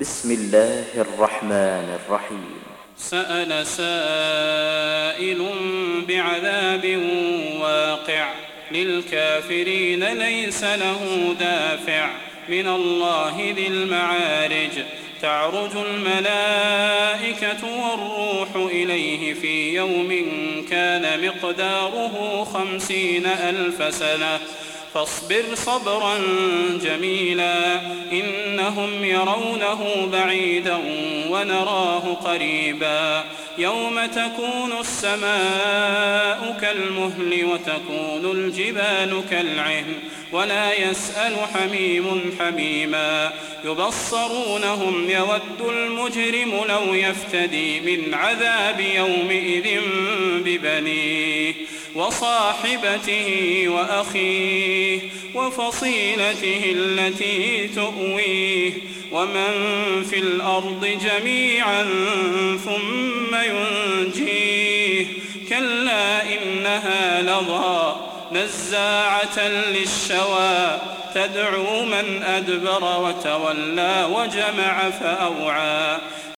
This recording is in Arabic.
بسم الله الرحمن الرحيم. سأل سائل بعذاب واقع للكافرين ليس له دافع من الله ذي المعارج تعرج الملائكة والروح إليه في يوم كان مقداره 50,000 سنة فاصبر صبرا جميلا إنهم يرونه بعيدا ونراه قريبا يوم تكون السماء كالمهل وتكون الجبال كالعهن ولا يسأل حميم حميما يبصرونهم يود المجرم لو يفتدي من عذاب يومئذ ببنيه وصاحبته وأخيه وفصيلته التي تؤويه ومن في الأرض جميعا ثم ينجيه كلا إنها لظى نزاعة للشوى تدعو من أدبر وتولى وجمع فأوعى